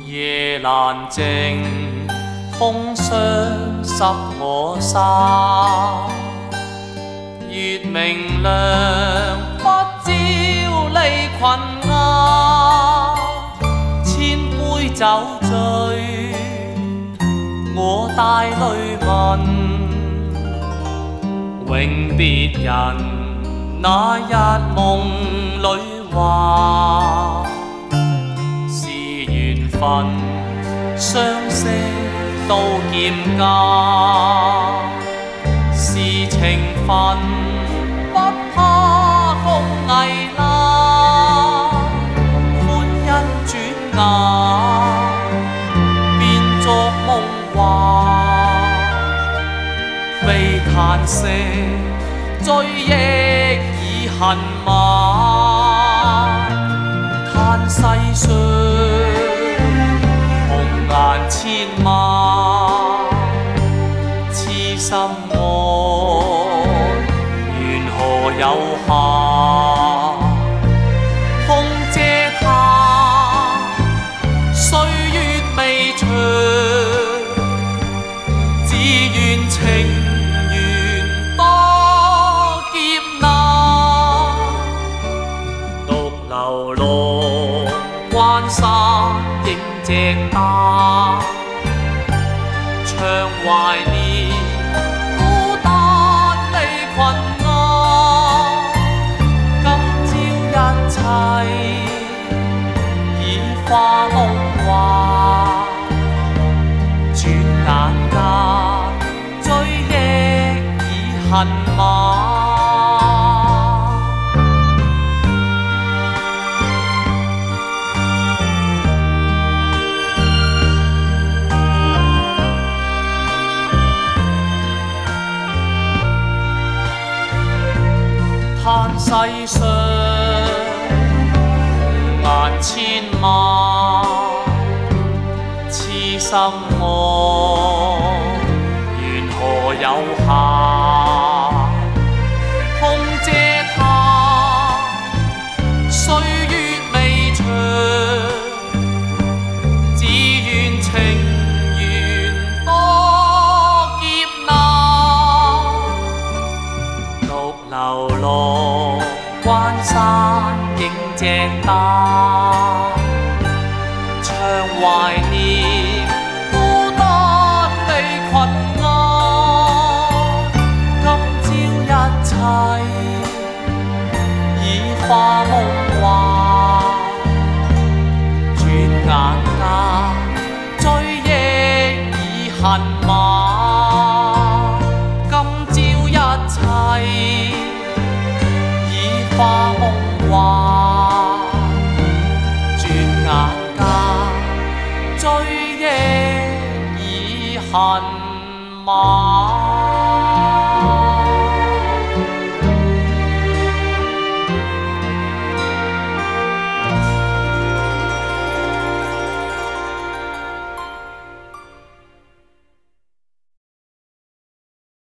夜難靜，風霜濕我衫。月明亮，不照離群鴉。千杯酒醉，我帶淚問。永別人，那日夢裏話。緣分相識到劍家，是情分不怕風危啦。歡欣轉眼變作夢話，悲嘆息追憶已恨晚。嘆世上千萬痴心愛，緣何有限？空嗟嘆，歲月未長，只願情緣多劫難。獨流浪關山影隻單，唱懷念孤單離群鴉。今朝一切已化夢話，轉眼間追憶已恨晚。嘆世上紅顏千萬，痴心愛，緣何有限？空嗟嘆，歲月未長，只願情緣多劫難。獨流浪關山影隻單，唱懷念孤單離群鴉。今朝一切已化夢話，轉眼間追憶已恨晚。今朝一切化夢話，轉眼間追憶已恨晚。